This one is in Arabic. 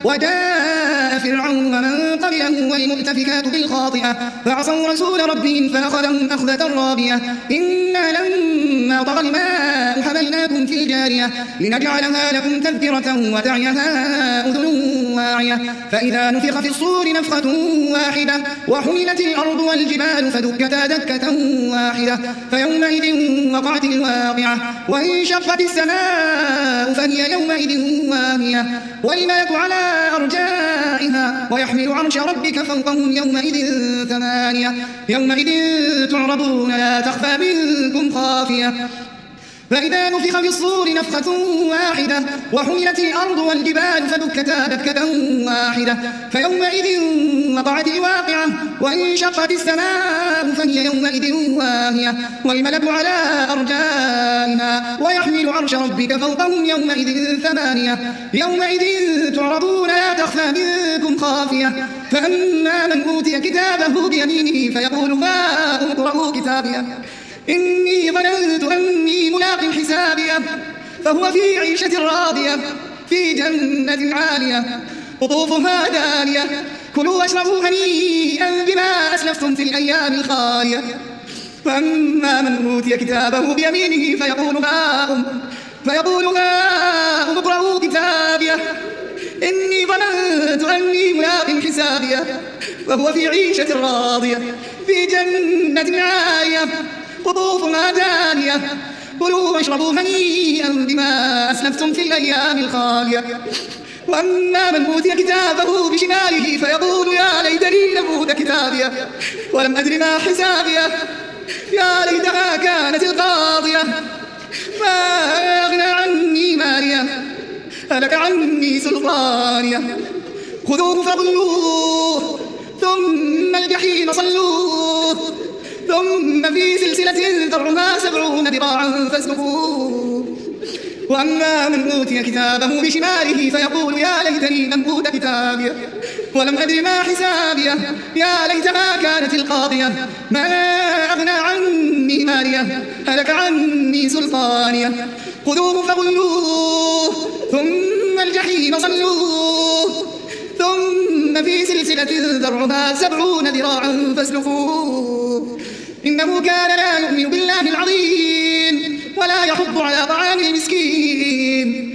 وجاء فرعون ومن قبله والمؤتفكات بالخاطئة فعصوا رسول ربهم فأخذهم أخذة رابية إنا لما طغى الماء حملناكم في الجارية لنجعلها لكم تذكرة وتعيها أذن واعية فإذا نفخ في الصور نفخة واحدة وحملت الأرض والجبال فدكتا دكة واحدة فيومئذ وقعت الواقعة وانشقت السماء فهي يومئذ واهية والملك على أرجائها ويحمل عرش ربك فوقهم يومئذ ثمانية يومئذ تعرضون لا تخفى منكم خافية فإذا نفخ في الصور نفخة واحدة وحملت الأرض والجبال فدكتا دكة واحدة فيومئذ وقعت الواقعة وانشقت السماء فهي يومئذ واهية والملك على أرجائها ويحمل عرش ربك فوقهم يومئذ ثمانية يومئذ تعرضون لا تخفى منكم خافية فأما من أوتي كتابه بيمينه فيقول هاؤم اقرءوا كتابيه إني ظننت أني ملاق حسابيه فهو في عيشة راضية في جنة عالية قطوفها دانية كلوا واشربوا هنيئا بما أسلفتم في الأيام الخالية فأما من أوتي كتابه بيمينه فيقول هاؤم اقرءوا كتابيه إني ظننت أني ملاق حسابيه فهو في عيشة راضية في جنة عالية قطوفها دانية كلوا واشربوا هنيئا بما أسلفتم في الأيام الخالية وأما من أوتي كتابه بشماله فيقول يا ليتني لم أوت كتابيه ولم أدر ما حسابيه يا ليتها كانت القاضية ما أغنى عني ماليه هلك عني سلطانيه خذوه فغلوه ثم الجحيم صلوه ثم في سلسلة ذرعها 70 ذراعا فاسلكوه وأما من أوتي كتابه بشماله فيقول يا ليتني لم أوت كتابيه ولم أدر ما حسابيه يا ليتها كانت القاضية ما أغنى عني ماليه هلك عني سلطانيه خذوه فغلوه ثم الجحيم صلوه ثم في سلسلة ذرعها 70 ذراعا فاسلكوه إنه كان لا يؤمن بالله العظيم ولا يحض على طعام المسكين